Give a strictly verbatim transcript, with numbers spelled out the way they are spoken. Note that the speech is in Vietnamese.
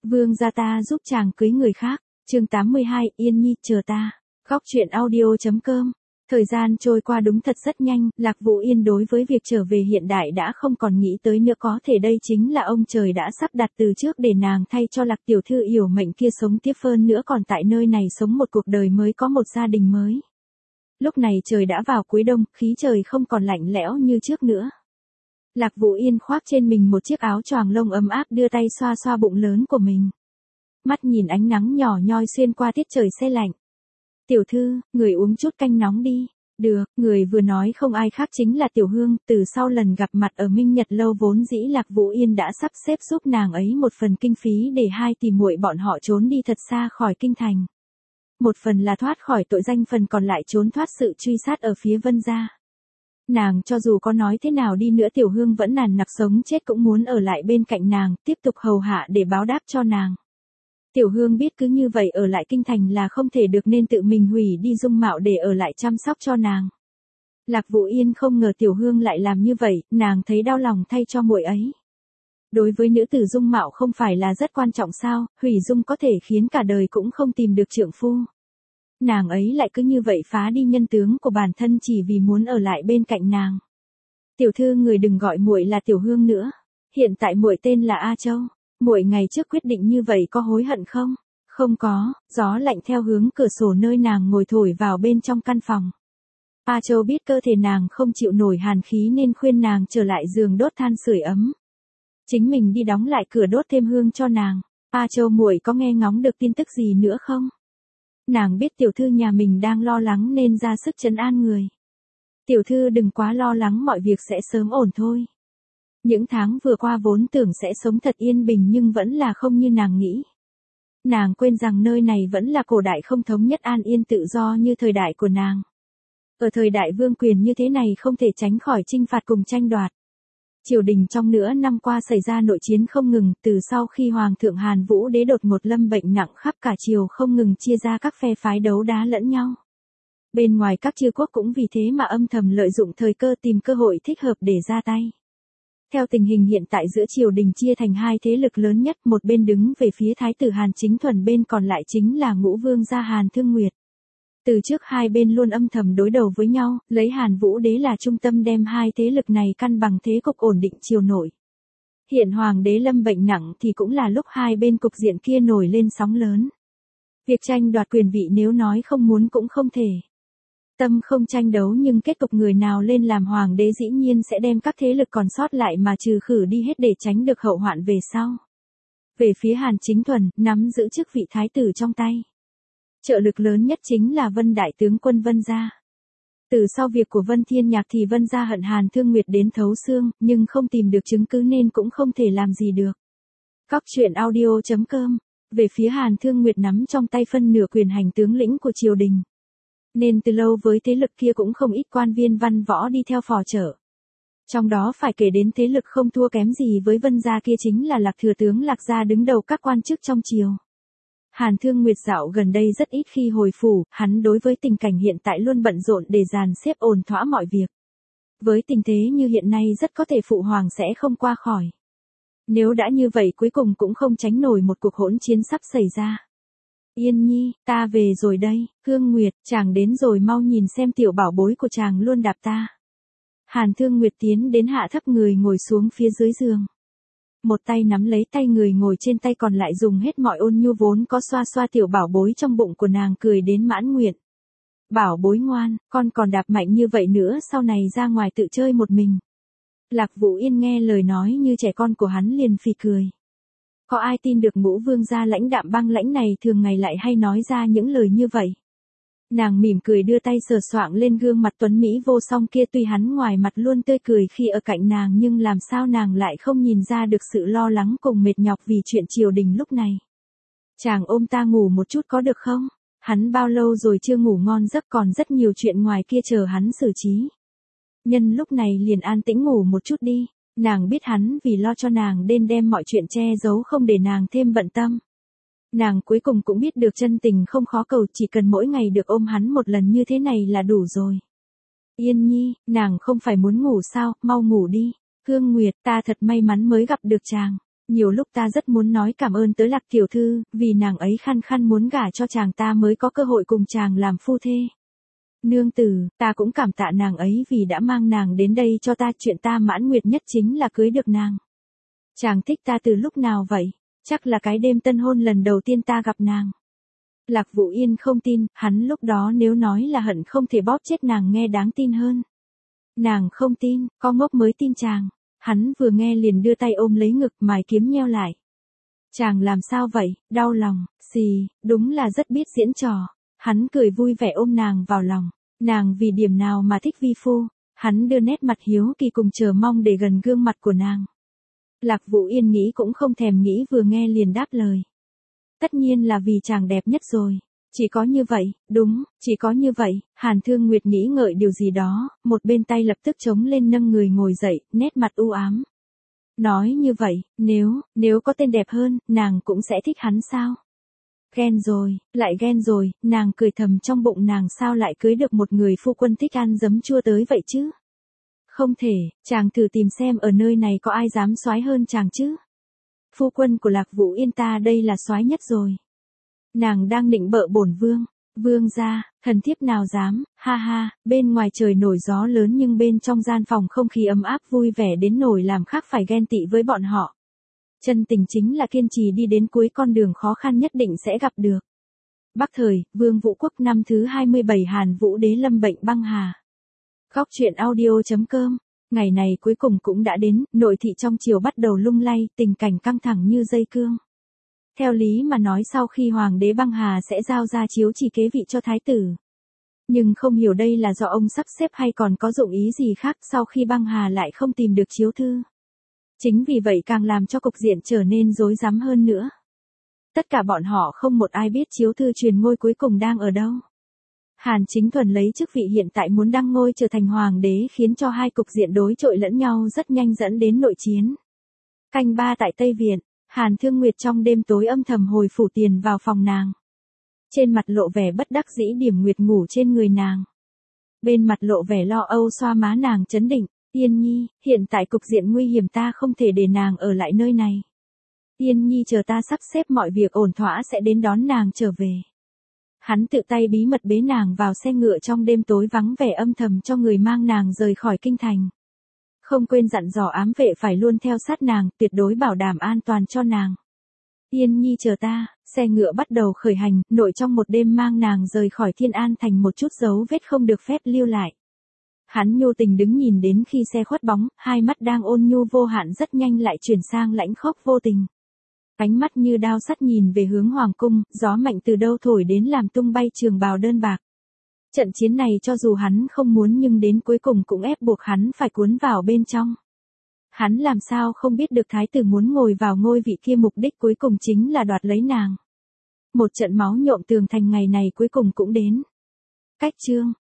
Vương gia ta giúp chàng cưới người khác. Chương tám mươi hai, Yên Nhi chờ ta. Góc truyện audio chấm com. Thời gian trôi qua đúng thật rất nhanh, Lạc Vũ Yên đối với việc trở về hiện đại đã không còn nghĩ tới nữa, có thể đây chính là ông trời đã sắp đặt từ trước để nàng thay cho Lạc tiểu thư yểu mệnh kia sống tiếp hơn nữa, còn tại nơi này sống một cuộc đời mới, có một gia đình mới. Lúc này trời đã vào cuối đông, khí trời không còn lạnh lẽo như trước nữa. Lạc Vũ Yên khoác trên mình một chiếc áo choàng lông ấm áp, đưa tay xoa xoa bụng lớn của mình. Mắt nhìn ánh nắng nhỏ nhoi xuyên qua tiết trời se lạnh. Tiểu thư, người uống chút canh nóng đi. Được, người vừa nói không ai khác chính là Tiểu Hương. Từ sau lần gặp mặt ở Minh Nhật lâu, vốn dĩ Lạc Vũ Yên đã sắp xếp giúp nàng ấy một phần kinh phí để hai tỷ muội bọn họ trốn đi thật xa khỏi kinh thành. Một phần là thoát khỏi tội danh, phần còn lại trốn thoát sự truy sát ở phía Vân gia. Nàng cho dù có nói thế nào đi nữa, Tiểu Hương vẫn nàn nặc sống chết cũng muốn ở lại bên cạnh nàng, tiếp tục hầu hạ để báo đáp cho nàng. Tiểu Hương biết cứ như vậy ở lại kinh thành là không thể được, nên tự mình hủy đi dung mạo để ở lại chăm sóc cho nàng. Lạc Vũ Yên không ngờ Tiểu Hương lại làm như vậy, nàng thấy đau lòng thay cho muội ấy. Đối với nữ tử, dung mạo không phải là rất quan trọng sao? Hủy dung có thể khiến cả đời cũng không tìm được trượng phu. Nàng ấy lại cứ như vậy phá đi nhân tướng của bản thân chỉ vì muốn ở lại bên cạnh nàng. Tiểu thư, người đừng gọi muội là Tiểu Hương nữa. Hiện tại muội tên là A Châu. Muội ngày trước quyết định như vậy có hối hận không? Không có. Gió lạnh theo hướng cửa sổ nơi nàng ngồi thổi vào bên trong căn phòng. A Châu biết cơ thể nàng không chịu nổi hàn khí nên khuyên nàng trở lại giường đốt than sưởi ấm. Chính mình đi đóng lại cửa đốt thêm hương cho nàng. A Châu, muội có nghe ngóng được tin tức gì nữa không? Nàng biết tiểu thư nhà mình đang lo lắng nên ra sức trấn an người. Tiểu thư đừng quá lo lắng, mọi việc sẽ sớm ổn thôi. Những tháng vừa qua vốn tưởng sẽ sống thật yên bình nhưng vẫn là không như nàng nghĩ. Nàng quên rằng nơi này vẫn là cổ đại không thống nhất an yên tự do như thời đại của nàng. Ở thời đại vương quyền như thế này không thể tránh khỏi chinh phạt cùng tranh đoạt. Triều đình trong nửa năm qua xảy ra nội chiến không ngừng, từ sau khi Hoàng thượng Hàn Vũ Đế đột ngột lâm bệnh nặng, khắp cả triều không ngừng chia ra các phe phái đấu đá lẫn nhau. Bên ngoài các chư quốc cũng vì thế mà âm thầm lợi dụng thời cơ, tìm cơ hội thích hợp để ra tay. Theo tình hình hiện tại, giữa triều đình chia thành hai thế lực lớn nhất, một bên đứng về phía thái tử Hàn Chính Thuần, bên còn lại chính là Ngũ Vương gia Hàn Thương Nguyệt. Từ trước hai bên luôn âm thầm đối đầu với nhau, lấy Hàn Vũ Đế là trung tâm đem hai thế lực này cân bằng thế cục, ổn định triều nội. Hiện Hoàng đế lâm bệnh nặng thì cũng là lúc hai bên cục diện kia nổi lên sóng lớn. Việc tranh đoạt quyền vị nếu nói không muốn cũng không thể. Tâm không tranh đấu nhưng kết cục người nào lên làm hoàng đế dĩ nhiên sẽ đem các thế lực còn sót lại mà trừ khử đi hết để tránh được hậu hoạn về sau. Về phía Hàn Chính Thuần, nắm giữ chức vị thái tử trong tay. Trợ lực lớn nhất chính là Vân đại tướng quân Vân gia. Từ sau việc của Vân Thiên Nhạc thì Vân gia hận Hàn Thương Nguyệt đến thấu xương, nhưng không tìm được chứng cứ nên cũng không thể làm gì được. Góc truyện audio chấm com. Về phía Hàn Thương Nguyệt nắm trong tay phân nửa quyền hành tướng lĩnh của triều đình. Nên từ lâu với thế lực kia cũng không ít quan viên văn võ đi theo phò trợ. Trong đó phải kể đến thế lực không thua kém gì với Vân gia kia chính là Lạc thừa tướng Lạc gia, đứng đầu các quan chức trong triều. Hàn Thương Nguyệt dạo gần đây rất ít khi hồi phủ, hắn đối với tình cảnh hiện tại luôn bận rộn để dàn xếp ổn thỏa mọi việc. Với tình thế như hiện nay rất có thể phụ hoàng sẽ không qua khỏi. Nếu đã như vậy cuối cùng cũng không tránh nổi một cuộc hỗn chiến sắp xảy ra. Yên Nhi, ta về rồi đây. Hương Nguyệt, chàng đến rồi, mau nhìn xem tiểu bảo bối của chàng luôn đạp ta. Hàn Thương Nguyệt tiến đến hạ thấp người ngồi xuống phía dưới giường. Một tay nắm lấy tay người ngồi trên tay, còn lại dùng hết mọi ôn nhu vốn có xoa xoa tiểu bảo bối trong bụng của nàng, cười đến mãn nguyện. Bảo bối ngoan, con còn đạp mạnh như vậy nữa, sau này ra ngoài tự chơi một mình. Lạc Vũ Yên nghe lời nói như trẻ con của hắn liền phì cười. Có ai tin được Ngũ Vương gia lãnh đạm băng lãnh này thường ngày lại hay nói ra những lời như vậy. Nàng mỉm cười đưa tay sờ soạng lên gương mặt tuấn mỹ vô song kia, tuy hắn ngoài mặt luôn tươi cười khi ở cạnh nàng nhưng làm sao nàng lại không nhìn ra được sự lo lắng cùng mệt nhọc vì chuyện triều đình lúc này. Chàng ôm ta ngủ một chút có được không? Hắn bao lâu rồi chưa ngủ ngon giấc, còn rất nhiều chuyện ngoài kia chờ hắn xử trí. Nhân lúc này liền an tĩnh ngủ một chút đi. Nàng biết hắn vì lo cho nàng nên đem mọi chuyện che giấu không để nàng thêm bận tâm. Nàng cuối cùng cũng biết được chân tình không khó cầu, chỉ cần mỗi ngày được ôm hắn một lần như thế này là đủ rồi. Yên Nhi, nàng không phải muốn ngủ sao, mau ngủ đi. Hương Nguyệt, ta thật may mắn mới gặp được chàng. Nhiều lúc ta rất muốn nói cảm ơn tới Lạc tiểu thư, vì nàng ấy khăng khăng muốn gả cho chàng ta mới có cơ hội cùng chàng làm phu thê. Nương tử, ta cũng cảm tạ nàng ấy vì đã mang nàng đến đây cho ta, chuyện ta mãn nguyệt nhất chính là cưới được nàng. Chàng thích ta từ lúc nào vậy? Chắc là cái đêm tân hôn lần đầu tiên ta gặp nàng. Lạc Vũ Yên không tin, hắn lúc đó nếu nói là hận không thể bóp chết nàng nghe đáng tin hơn. Nàng không tin, có ngốc mới tin chàng. Hắn vừa nghe liền đưa tay ôm lấy ngực, mài kiếm nheo lại. Chàng làm sao vậy, đau lòng, xì, đúng là rất biết diễn trò. Hắn cười vui vẻ ôm nàng vào lòng. Nàng vì điểm nào mà thích vi phu? Hắn đưa nét mặt hiếu kỳ cùng chờ mong để gần gương mặt của nàng. Lạc Vũ Yên nghĩ cũng không thèm nghĩ, vừa nghe liền đáp lời. Tất nhiên là vì chàng đẹp nhất rồi. Chỉ có như vậy, đúng, chỉ có như vậy. Hàn Thương Nguyệt nghĩ ngợi điều gì đó, một bên tay lập tức chống lên nâng người ngồi dậy, nét mặt u ám. Nói như vậy, nếu, nếu có tên đẹp hơn, nàng cũng sẽ thích hắn sao? Ghen rồi, lại ghen rồi, nàng cười thầm trong bụng, nàng sao lại cưới được một người phu quân thích ăn giấm chua tới vậy chứ? Không thể, chàng thử tìm xem ở nơi này có ai dám soái hơn chàng chứ? Phu quân của Lạc Vũ Yên ta đây là soái nhất rồi. Nàng đang định bợ bổn vương. Vương gia, thần thiếp nào dám, ha ha, bên ngoài trời nổi gió lớn nhưng bên trong gian phòng không khí ấm áp vui vẻ đến nổi làm khác phải ghen tị với bọn họ. Chân tình chính là kiên trì đi đến cuối con đường khó khăn nhất định sẽ gặp được. Bắc thời, Vương Vũ Quốc năm thứ hai mươi bảy, Hàn Vũ Đế lâm bệnh băng hà. Góc truyện audio.com. Ngày này cuối cùng cũng đã đến, nội thị trong triều bắt đầu lung lay, tình cảnh căng thẳng như dây cương. Theo lý mà nói sau khi hoàng đế băng hà sẽ giao ra chiếu chỉ kế vị cho thái tử. Nhưng không hiểu đây là do ông sắp xếp hay còn có dụng ý gì khác, sau khi băng hà lại không tìm được chiếu thư. Chính vì vậy càng làm cho cục diện trở nên rối rắm hơn nữa. Tất cả bọn họ không một ai biết chiếu thư truyền ngôi cuối cùng đang ở đâu. Hàn Chính Thuần lấy chức vị hiện tại muốn đăng ngôi trở thành hoàng đế khiến cho hai cục diện đối chọi lẫn nhau rất nhanh dẫn đến nội chiến. Canh ba tại Tây Viện, Hàn Thương Nguyệt trong đêm tối âm thầm hồi phủ tiền vào phòng nàng. Trên mặt lộ vẻ bất đắc dĩ, Điểm Nguyệt ngủ trên người nàng. Bên mặt lộ vẻ lo âu xoa má nàng trấn định, Yên Nhi, hiện tại cục diện nguy hiểm, ta không thể để nàng ở lại nơi này. Yên Nhi chờ ta sắp xếp mọi việc ổn thỏa sẽ đến đón nàng trở về. Hắn tự tay bí mật bế nàng vào xe ngựa trong đêm tối vắng vẻ, âm thầm cho người mang nàng rời khỏi kinh thành. Không quên dặn dò ám vệ phải luôn theo sát nàng, tuyệt đối bảo đảm an toàn cho nàng. Yên Nhi chờ ta, xe ngựa bắt đầu khởi hành, nội trong một đêm mang nàng rời khỏi Thiên An thành, một chút dấu vết không được phép lưu lại. Hắn nhu tình đứng nhìn đến khi xe khuất bóng, hai mắt đang ôn nhu vô hạn rất nhanh lại chuyển sang lãnh khốc vô tình. Ánh mắt như đao sắt nhìn về hướng hoàng cung, gió mạnh từ đâu thổi đến làm tung bay trường bào đơn bạc. Trận chiến này cho dù hắn không muốn nhưng đến cuối cùng cũng ép buộc hắn phải cuốn vào bên trong. Hắn làm sao không biết được thái tử muốn ngồi vào ngôi vị kia mục đích cuối cùng chính là đoạt lấy nàng. Một trận máu nhộm tường thành ngày này cuối cùng cũng đến. Cách chương